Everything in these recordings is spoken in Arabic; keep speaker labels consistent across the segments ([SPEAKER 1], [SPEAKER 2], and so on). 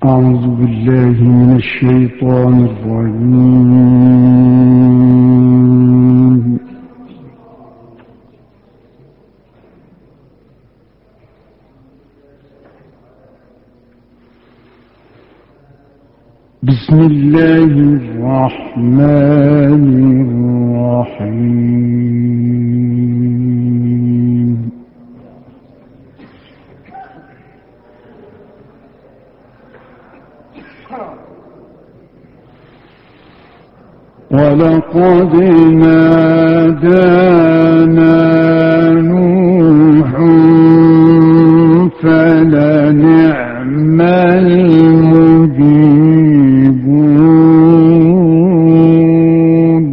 [SPEAKER 1] أعوذ بالله من الشيطان الرجيم. بسم الله الرحمن الرحيم. ولقد نادانا نوح فلنعم المجيبون.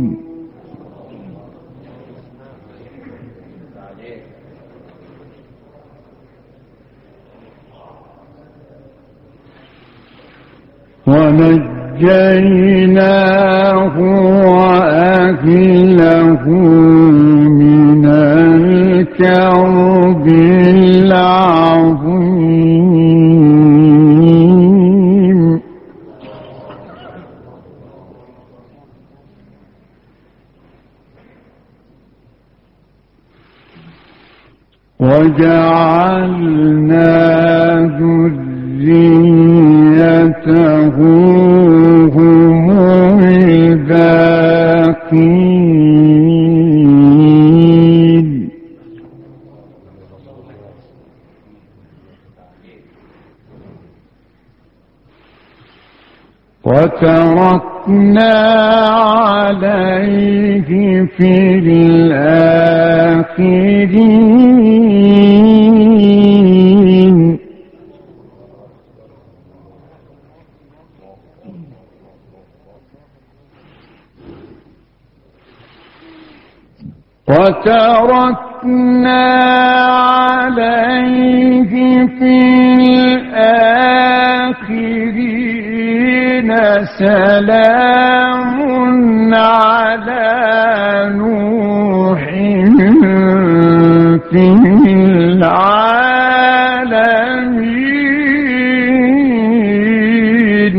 [SPEAKER 1] ونجيناه وأهله من الكرب العظيم. وجعلنا ذريته هم الباقين. وتركنا عليه في الآخرين. وتركنا عليه في الآخرين سلام على نوح في العالمين.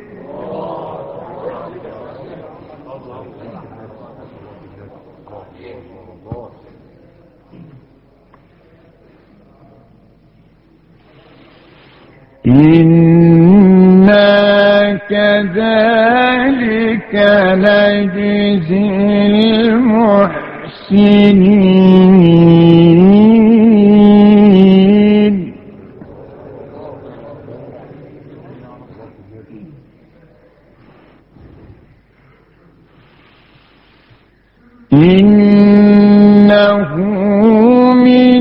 [SPEAKER 1] إنا كذلك نجزي المحسنين. إنه من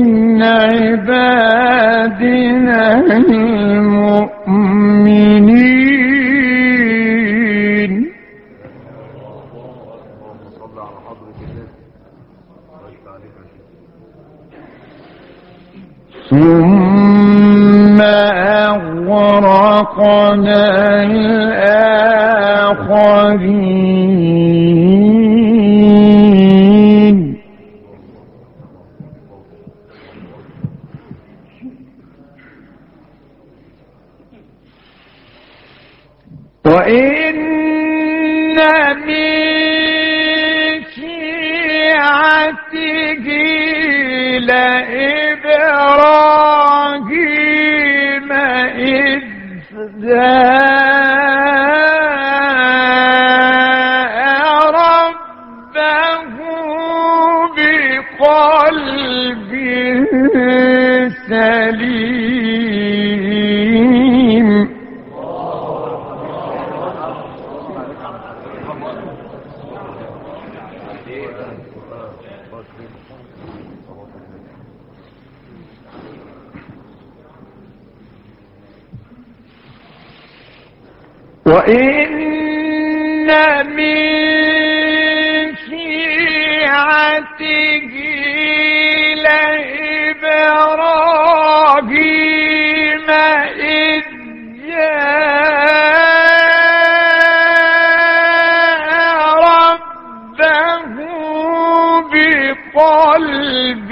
[SPEAKER 1] عبادنا المؤمنين. ثم أغرقنا الآخرين. وإن من شيعته لإبراهيم إذ جاء ربه بقلب سليم. وإن من شيعته لإبراهيم إذ جاء ربه بقلب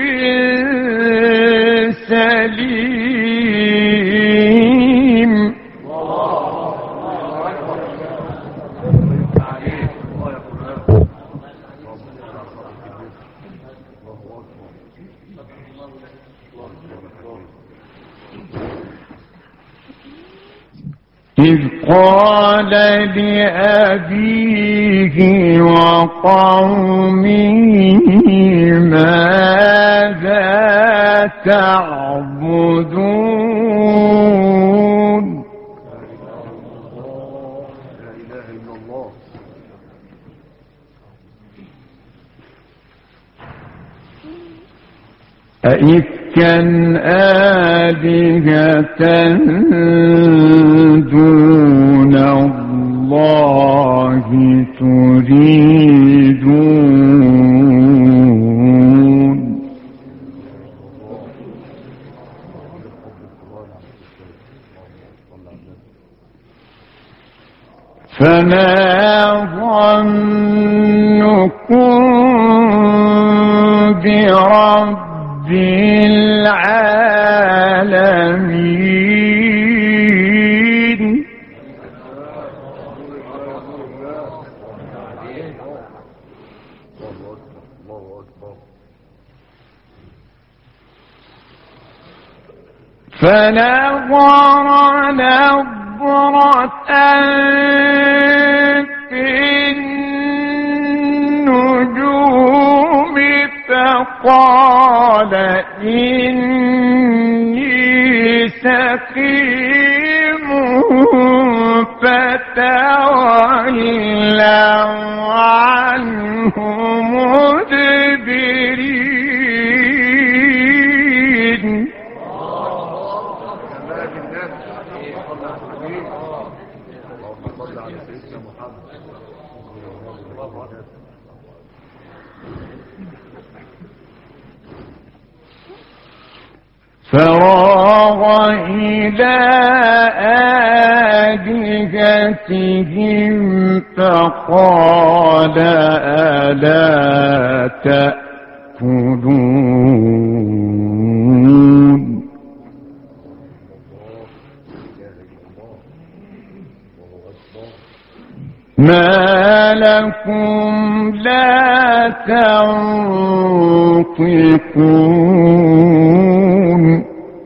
[SPEAKER 1] سليم. إذ قال لأبيه وقومه ماذا تعبدون أئفكا آلهة دون الله تريدون فما ظنكم برب العالمين فنظر نظرة في النجوم فقال إني سقيم فتولوا عنه مدبرين فراغ إلى آلهتهم فقال ألا تأكلون ما لكم لا تنطقون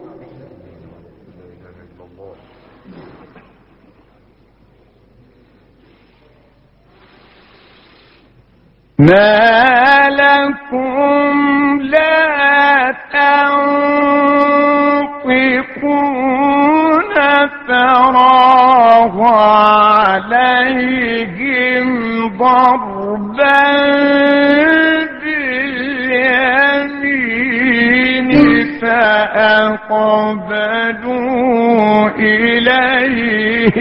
[SPEAKER 1] ما لكم لا تنطقون فراغ عليهم ضربا باليمين فأقبلوا إليه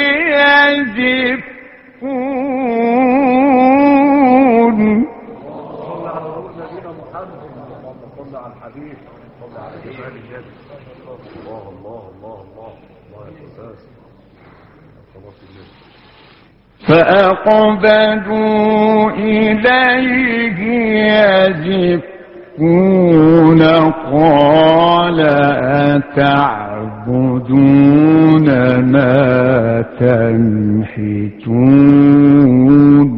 [SPEAKER 1] يزفون فأقبلوا إليه يزفون قال أتعبدون ما تنحتون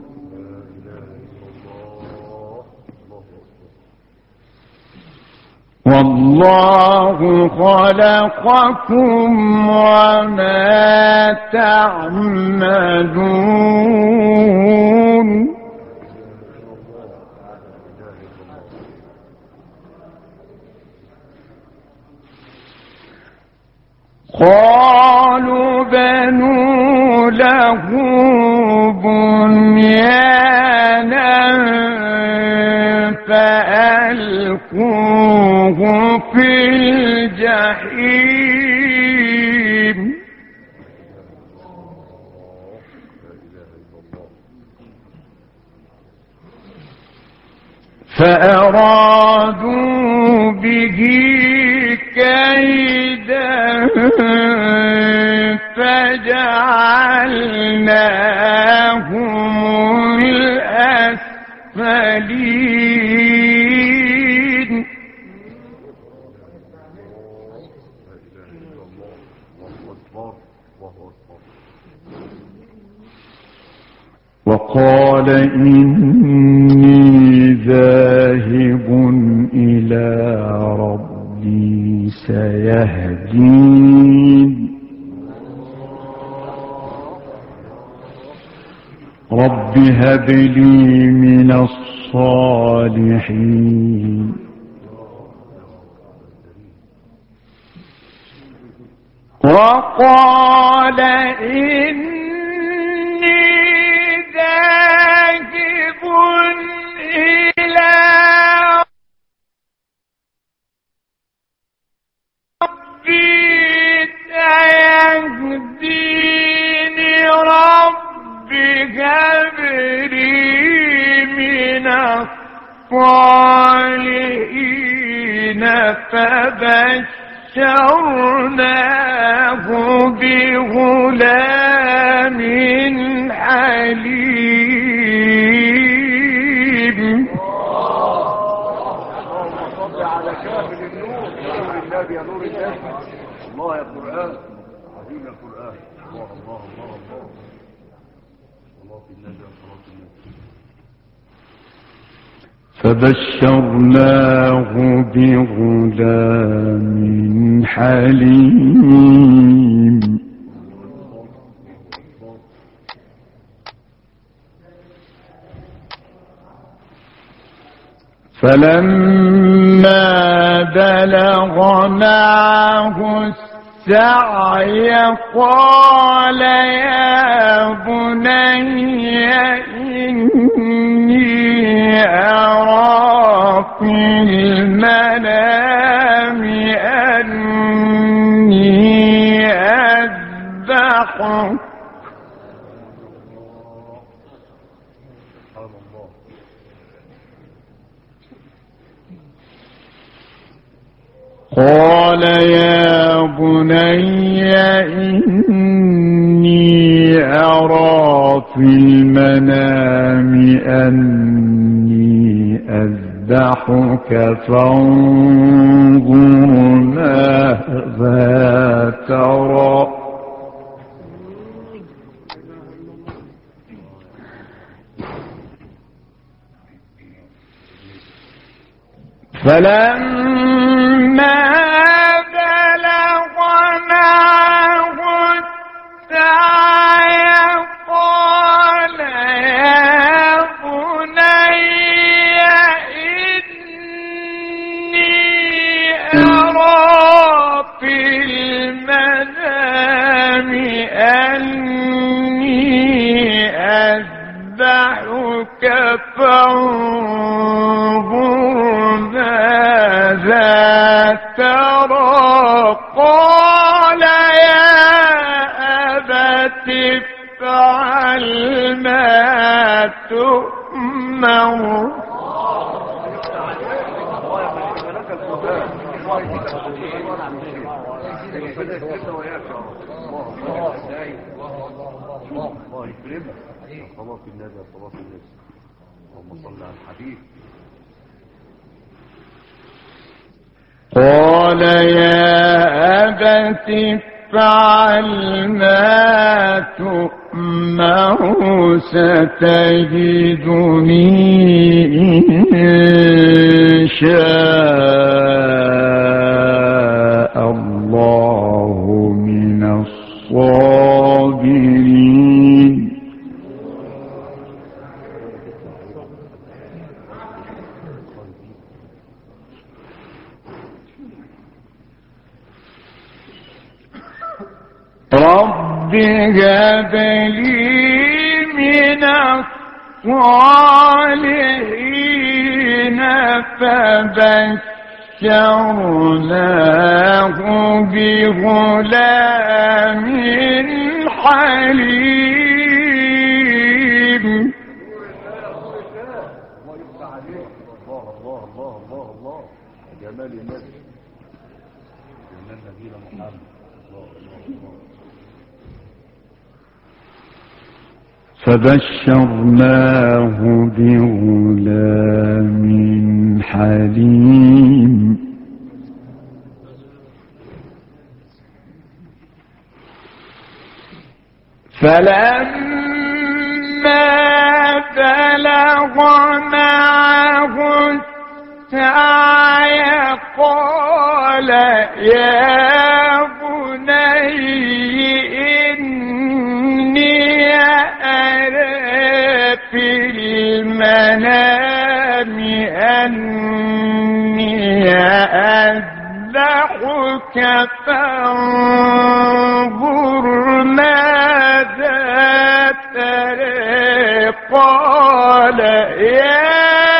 [SPEAKER 1] والله خلقكم وما تعملون قالوا بنوا له بنيانا فألقوه في الجحيم فأرادوا به كيدا فجعلناهم الأسفلين وقال إني ذاهب إلى ربي سيهدين رب هب لي من الصالحين. وقال إني ذاهب إلى ربي سيهديني ربي هب لي من الصالحين. فبشرناه بغلام حليم.
[SPEAKER 2] على كافر النور نور الله يا نور الله. الله يا قرآن عظيم يا قرآن. الله الله الله الله الله في النبي صلاة النبي.
[SPEAKER 1] فبشرناه بغلام حليم. فلما بلغ معه السعي قال يا بني إني أرى في المنام أني أذبحك قال يا بني إني أرى في المنام أني أذبحك فانظر ماذا ترى. فلما بلغ معه السعي قال يا بني إني أرى في المنام أني أذبحك فانظر ماذا ترى. قال يا أبت افعل ما تؤمر.
[SPEAKER 2] الله يكرمك. صلاة النبي صلاة النبي. اللهم صل على الحبيب.
[SPEAKER 1] قال يا أبت افعل ما تؤمر ستجدني إن شاء الله من الصابرين. رب هب لي من الصالحين. فبشرناه بغلام حليم.
[SPEAKER 2] الله الله الله الله الله جمال النبي جمال نبينا محمد.
[SPEAKER 1] فبشرناه بغلام حليم. فلما بلغ معه السعي قال يا بني إني أرى المنام أني أذبحك فانظر ماذا ترى قال يا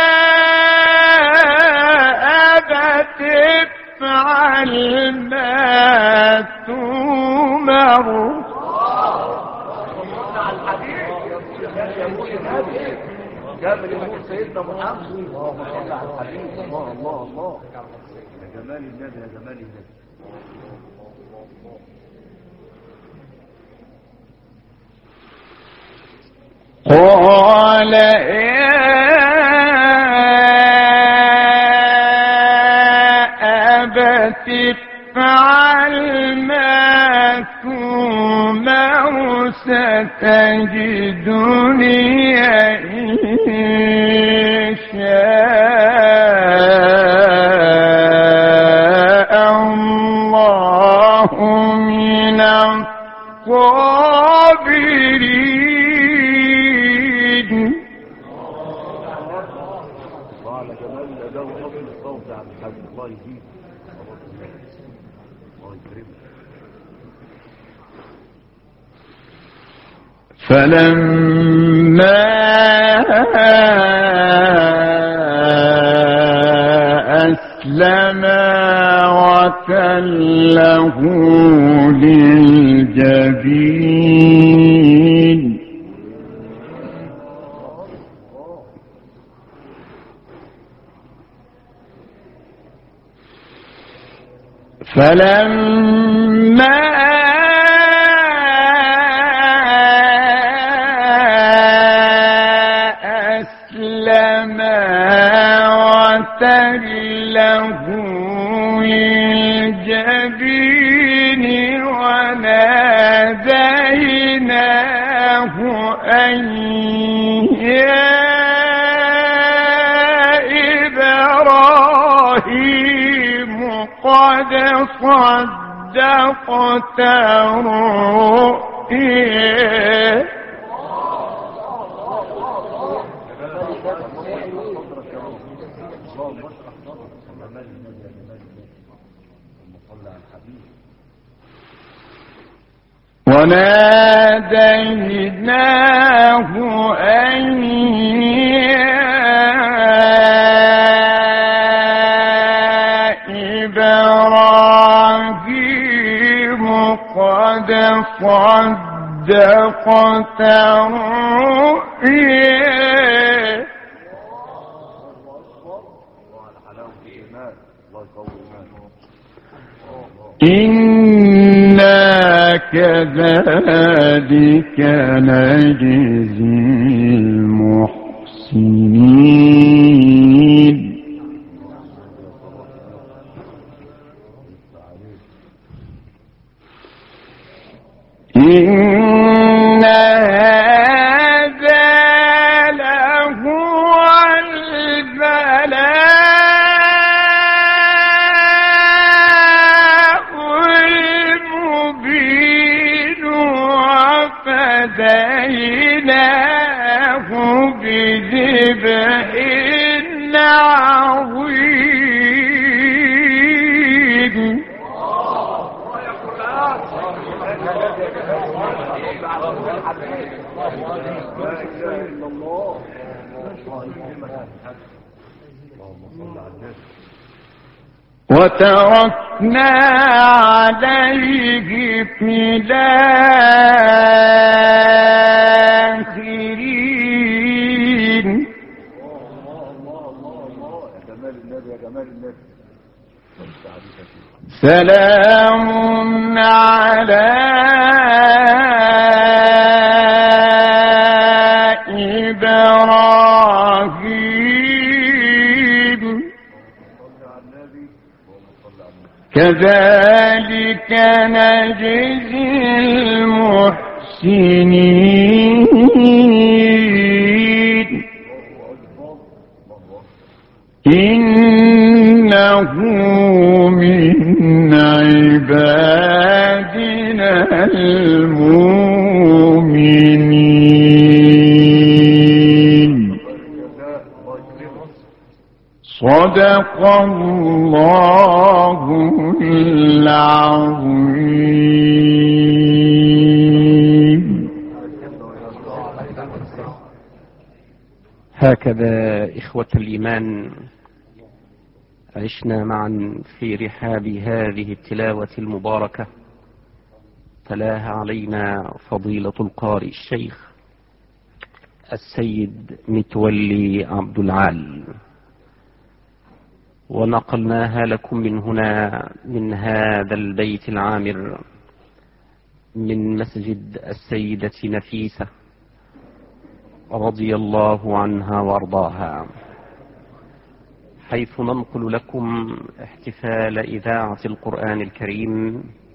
[SPEAKER 1] أبت افعل ما تؤمر.
[SPEAKER 2] جاب الامور سيدنا محمد. اللهم صل على الحبيب. الله الله الله يا جمال النبي يا جمال النبي.
[SPEAKER 1] قال يا أبت افعل ما تؤمر ستجدني إن شاء الله من الصابرين.
[SPEAKER 2] على جمال الاداء وحسن الصوت يا عبد الحاج. الله يزيد. الله يكرمك.
[SPEAKER 1] فلما أسلما وتله للجبين فلما أسلما وتله للجبين وناديناه أن يا إبراهيم قد صدقت الرؤيا. وناديناه أن يا إبراهيم قد صدقت الرؤيا. إنا كذلك نجزي المحسنين. إن هذا لهو البلاء المبين وفديناه بذبح عظيم. وتركنا عليه في الآخرين. سلام على إبراهيم كذلك نجزي المحسنين. إنه من عبادنا المؤمنين. صدق الله العظيم.
[SPEAKER 3] هكذا إخوة الإيمان عشنا معا في رحاب هذه التلاوة المباركة تلاها علينا فضيلة القارئ الشيخ السيد متولي عبد العال، ونقلناها لكم من هنا من هذا البيت العامر من مسجد السيدة نفيسة رضي الله عنها وارضاها، حيث ننقل لكم احتفال إذاعة القرآن الكريم